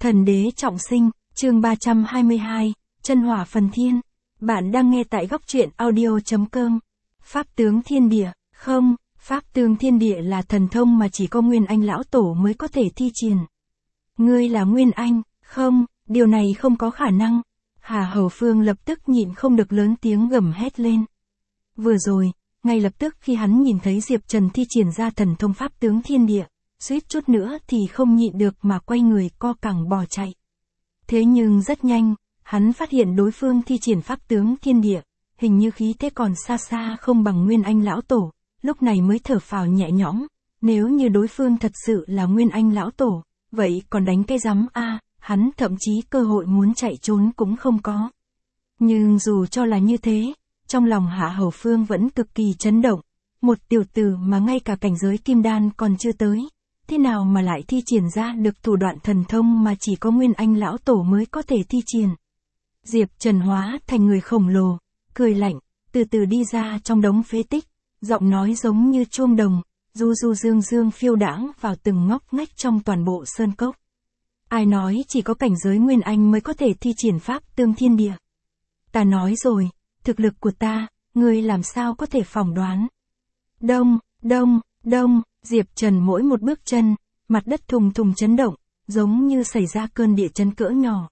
Thần đế trọng sinh, chương 322, chân hỏa phần thiên. Bạn đang nghe tại góc truyện audio.com. Pháp tướng thiên địa, không, pháp tướng thiên địa là thần thông mà chỉ có Nguyên Anh lão tổ mới có thể thi triển. Ngươi là Nguyên Anh, không, điều này không có khả năng. Hà Hầu Phương lập tức nhịn không được lớn tiếng gầm hét lên. Vừa rồi, ngay lập tức khi hắn nhìn thấy Diệp Trần thi triển ra thần thông pháp tướng thiên địa, suýt chút nữa thì không nhịn được mà quay người co cẳng bỏ chạy. Thế nhưng rất nhanh, hắn phát hiện đối phương thi triển pháp tướng thiên địa, hình như khí thế còn xa xa không bằng Nguyên Anh lão tổ, lúc này mới thở phào nhẹ nhõm. Nếu như đối phương thật sự là Nguyên Anh lão tổ, vậy còn đánh cái rắm a, hắn thậm chí cơ hội muốn chạy trốn cũng không có. Nhưng dù cho là như thế, trong lòng Hạ Hầu Phương vẫn cực kỳ chấn động. Một tiểu tử mà ngay cả cảnh giới kim đan còn chưa tới, thế nào mà lại thi triển ra được thủ đoạn thần thông mà chỉ có Nguyên Anh lão tổ mới có thể thi triển. Diệp Trần hóa thành người khổng lồ, cười lạnh, từ từ đi ra trong đống phế tích, giọng nói giống như chuông đồng, du du dương dương phiêu đãng vào từng ngóc ngách trong toàn bộ sơn cốc. Ai nói chỉ có cảnh giới Nguyên Anh mới có thể thi triển pháp tương thiên địa? Ta nói rồi, thực lực của ta, ngươi làm sao có thể phỏng đoán. Đông, đông, đông, Diệp Trần mỗi một bước chân, mặt đất thùng thùng chấn động, giống như xảy ra cơn địa chấn cỡ nhỏ.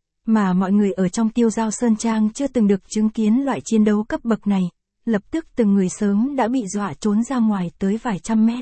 Mà mọi người ở trong Tiêu Giao Sơn Trang chưa từng được chứng kiến loại chiến đấu cấp bậc này, lập tức từng người sớm đã bị dọa trốn ra ngoài tới vài trăm mét.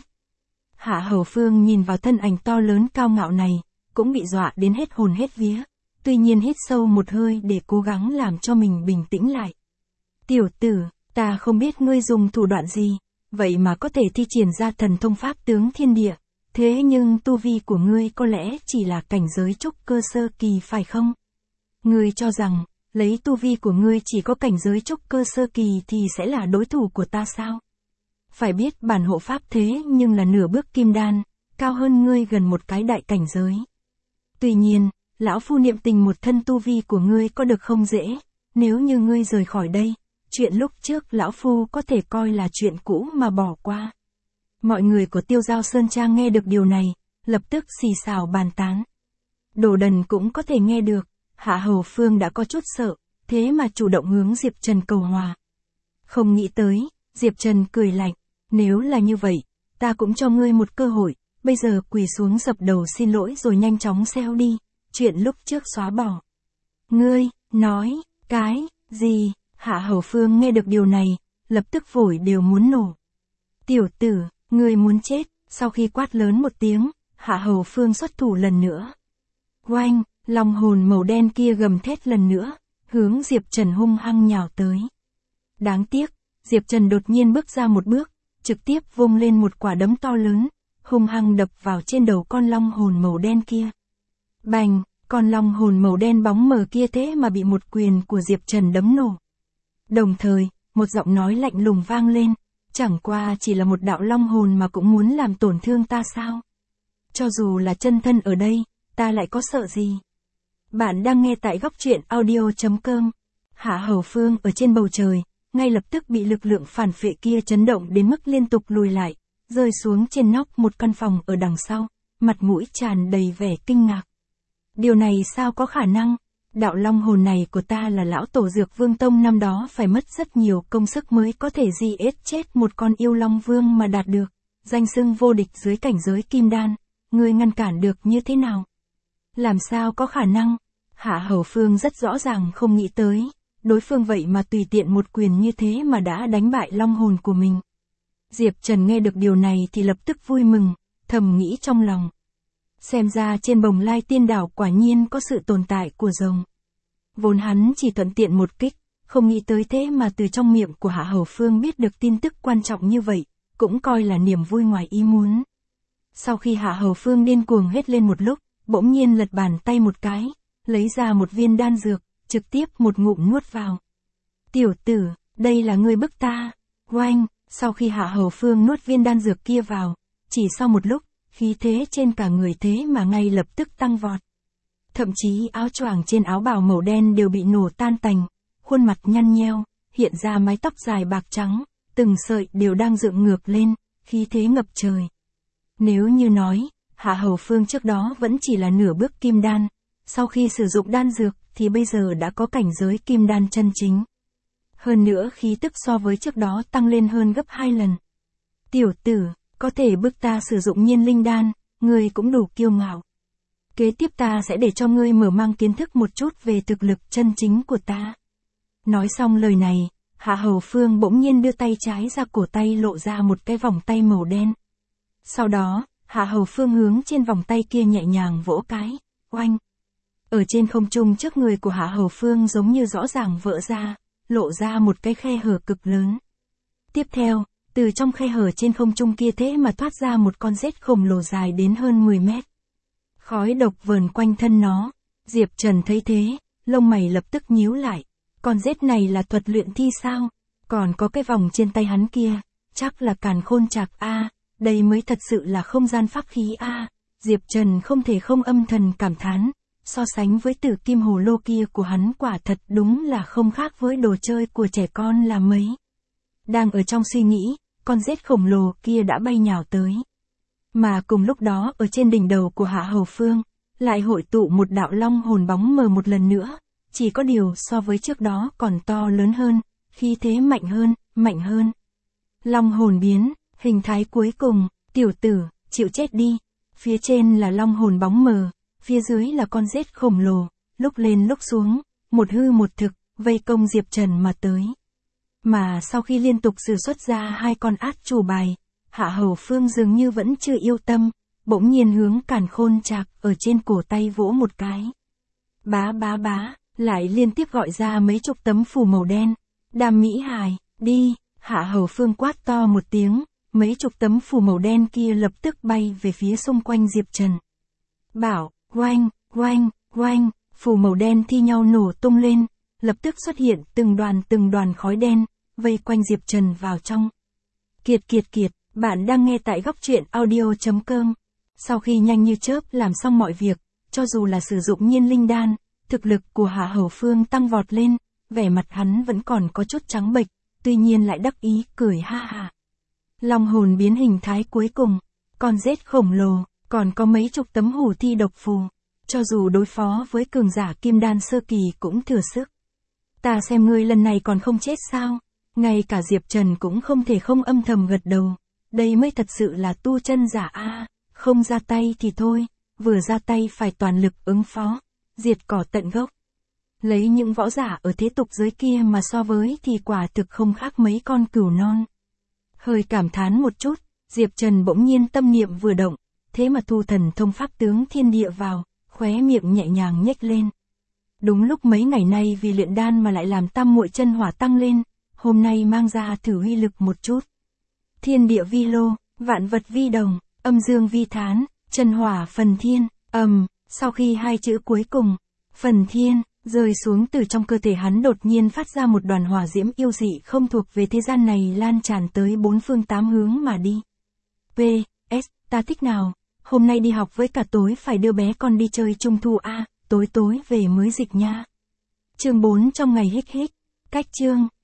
Hạ Hầu Phương nhìn vào thân ảnh to lớn cao ngạo này, cũng bị dọa đến hết hồn hết vía, tuy nhiên hít sâu một hơi để cố gắng làm cho mình bình tĩnh lại. Tiểu tử, ta không biết ngươi dùng thủ đoạn gì, vậy mà có thể thi triển ra thần thông pháp tướng thiên địa, thế nhưng tu vi của ngươi có lẽ chỉ là cảnh giới trúc cơ sơ kỳ phải không? Ngươi cho rằng, lấy tu vi của ngươi chỉ có cảnh giới trúc cơ sơ kỳ thì sẽ là đối thủ của ta sao? Phải biết bản hộ pháp thế nhưng là nửa bước kim đan, cao hơn ngươi gần một cái đại cảnh giới. Tuy nhiên, lão phu niệm tình một thân tu vi của ngươi có được không dễ, nếu như ngươi rời khỏi đây, chuyện lúc trước lão phu có thể coi là chuyện cũ mà bỏ qua. Mọi người của Tiêu Giao Sơn Trang nghe được điều này, lập tức xì xào bàn tán. Đồ Đần cũng có thể nghe được, Hạ Hầu Phương đã có chút sợ, thế mà chủ động hướng Diệp Trần cầu hòa. Không nghĩ tới, Diệp Trần cười lạnh, nếu là như vậy, ta cũng cho ngươi một cơ hội, bây giờ quỳ xuống dập đầu xin lỗi rồi nhanh chóng xéo đi, chuyện lúc trước xóa bỏ. Ngươi, nói, cái, gì? Hạ Hầu Phương nghe được điều này, lập tức phổi đều muốn nổ. Tiểu tử, ngươi muốn chết, sau khi quát lớn một tiếng, Hạ Hầu Phương xuất thủ lần nữa. Oanh, long hồn màu đen kia gầm thét lần nữa, hướng Diệp Trần hung hăng nhào tới. Đáng tiếc, Diệp Trần đột nhiên bước ra một bước, trực tiếp vung lên một quả đấm to lớn, hung hăng đập vào trên đầu con long hồn màu đen kia. Bành, con long hồn màu đen bóng mờ kia thế mà bị một quyền của Diệp Trần đấm nổ. Đồng thời, một giọng nói lạnh lùng vang lên, chẳng qua chỉ là một đạo long hồn mà cũng muốn làm tổn thương ta sao? Cho dù là chân thân ở đây, ta lại có sợ gì? Bạn đang nghe tại góc truyện audio.com. Hạ Hầu Phương ở trên bầu trời, ngay lập tức bị lực lượng phản phệ kia chấn động đến mức liên tục lùi lại, rơi xuống trên nóc một căn phòng ở đằng sau, mặt mũi tràn đầy vẻ kinh ngạc. Điều này sao có khả năng? Đạo long hồn này của ta là lão tổ Dược Vương Tông năm đó phải mất rất nhiều công sức mới có thể giết chết một con yêu long vương mà đạt được, danh xưng vô địch dưới cảnh giới kim đan, ngươi ngăn cản được như thế nào? Làm sao có khả năng? Hạ Hầu Phương rất rõ ràng không nghĩ tới, đối phương vậy mà tùy tiện một quyền như thế mà đã đánh bại long hồn của mình. Diệp Trần nghe được điều này thì lập tức vui mừng, thầm nghĩ trong lòng. Xem ra trên Bồng Lai Tiên Đảo quả nhiên có sự tồn tại của rồng. Vốn hắn chỉ thuận tiện một kích, không nghĩ tới thế mà từ trong miệng của Hạ Hầu Phương biết được tin tức quan trọng như vậy, cũng coi là niềm vui ngoài ý muốn. Sau khi Hạ Hầu Phương điên cuồng hét lên một lúc, bỗng nhiên lật bàn tay một cái, lấy ra một viên đan dược, trực tiếp một ngụm nuốt vào. Tiểu tử, đây là ngươi bức ta. Oanh, sau khi Hạ Hầu Phương nuốt viên đan dược kia vào, chỉ sau một lúc, khí thế trên cả người thế mà ngay lập tức tăng vọt. Thậm chí áo choàng trên áo bào màu đen đều bị nổ tan tành, khuôn mặt nhăn nheo, hiện ra mái tóc dài bạc trắng, từng sợi đều đang dựng ngược lên, khí thế ngập trời. Nếu như nói, Hạ Hầu Phương trước đó vẫn chỉ là nửa bước kim đan, sau khi sử dụng đan dược thì bây giờ đã có cảnh giới kim đan chân chính. Hơn nữa khí tức so với trước đó tăng lên hơn gấp 2 lần. Tiểu tử, có thể bức ta sử dụng nhiên linh đan, ngươi cũng đủ kiêu ngạo. Kế tiếp ta sẽ để cho ngươi mở mang kiến thức một chút về thực lực chân chính của ta. Nói xong lời này, Hạ Hầu Phương bỗng nhiên đưa tay trái ra cổ tay lộ ra một cái vòng tay màu đen. Sau đó, Hạ Hầu Phương hướng trên vòng tay kia nhẹ nhàng vỗ cái, oanh. Ở trên không trung trước người của Hạ Hầu Phương giống như rõ ràng vỡ ra, lộ ra một cái khe hở cực lớn. Tiếp theo, từ trong khe hở trên không trung kia thế mà thoát ra một con rết khổng lồ dài đến hơn 10 mét. Khói độc vờn quanh thân nó. Diệp Trần thấy thế, lông mày lập tức nhíu lại. Con rết này là thuật luyện thi sao? Còn có cái vòng trên tay hắn kia, chắc là càn khôn trạc a, đây mới thật sự là không gian pháp khí a. Diệp Trần không thể không âm thầm cảm thán, so sánh với tử kim hồ lô kia của hắn quả thật đúng là không khác với đồ chơi của trẻ con là mấy. Đang ở trong suy nghĩ, con rết khổng lồ kia đã bay nhào tới. Mà cùng lúc đó ở trên đỉnh đầu của Hạ Hầu Phương, lại hội tụ một đạo long hồn bóng mờ một lần nữa, chỉ có điều so với trước đó còn to lớn hơn, khí thế mạnh hơn. Long hồn biến, hình thái cuối cùng, tiểu tử, chịu chết đi. Phía trên là long hồn bóng mờ, phía dưới là con rết khổng lồ, lúc lên lúc xuống, một hư một thực, vây công Diệp Trần mà tới. Mà sau khi liên tục sử xuất ra hai con át chủ bài, Hạ Hầu Phương dường như vẫn chưa yêu tâm, bỗng nhiên hướng càn khôn trạc ở trên cổ tay vỗ một cái. Bá, lại liên tiếp gọi ra mấy chục tấm phù màu đen. Đàm Mỹ Hài, đi, Hạ Hầu Phương quát to một tiếng, mấy chục tấm phù màu đen kia lập tức bay về phía xung quanh Diệp Trần. Bảo, oanh, phù màu đen thi nhau nổ tung lên, lập tức xuất hiện từng đoàn khói đen, vây quanh Diệp Trần vào trong. Kiệt, bạn đang nghe tại góc truyện audio.com. Sau khi nhanh như chớp làm xong mọi việc, cho dù là sử dụng nhiên linh đan, thực lực của Hạ Hầu Phương tăng vọt lên, vẻ mặt hắn vẫn còn có chút trắng bệch, tuy nhiên lại đắc ý cười ha ha. Long hồn biến hình thái cuối cùng, con rết khổng lồ, còn có mấy chục tấm hủ thi độc phù, cho dù đối phó với cường giả kim đan sơ kỳ cũng thừa sức. Ta xem ngươi lần này còn không chết sao? Ngay cả Diệp Trần cũng không thể không âm thầm gật đầu. Đây mới thật sự là tu chân giả a, không ra tay thì thôi, vừa ra tay phải toàn lực ứng phó, diệt cỏ tận gốc. Lấy những võ giả ở thế tục giới kia mà so với thì quả thực không khác mấy con cừu non. Hơi cảm thán một chút, Diệp Trần bỗng nhiên tâm niệm vừa động, thế mà thu thần thông pháp tướng thiên địa vào, khóe miệng nhẹ nhàng nhếch lên. Đúng lúc mấy ngày nay vì luyện đan mà lại làm tam muội chân hỏa tăng lên, hôm nay mang ra thử uy lực một chút. Thiên địa vi lô, vạn vật vi đồng, âm dương vi thán, chân hỏa phần thiên, sau khi hai chữ cuối cùng, phần thiên, rơi xuống từ trong cơ thể hắn đột nhiên phát ra một đoàn hỏa diễm yêu dị không thuộc về thế gian này lan tràn tới bốn phương tám hướng mà đi. P.S. Ta thích nào, hôm nay đi học với cả tối phải đưa bé con đi chơi trung thu a, tối về mới dịch nha. Chương 4 trong ngày hích, cách chương.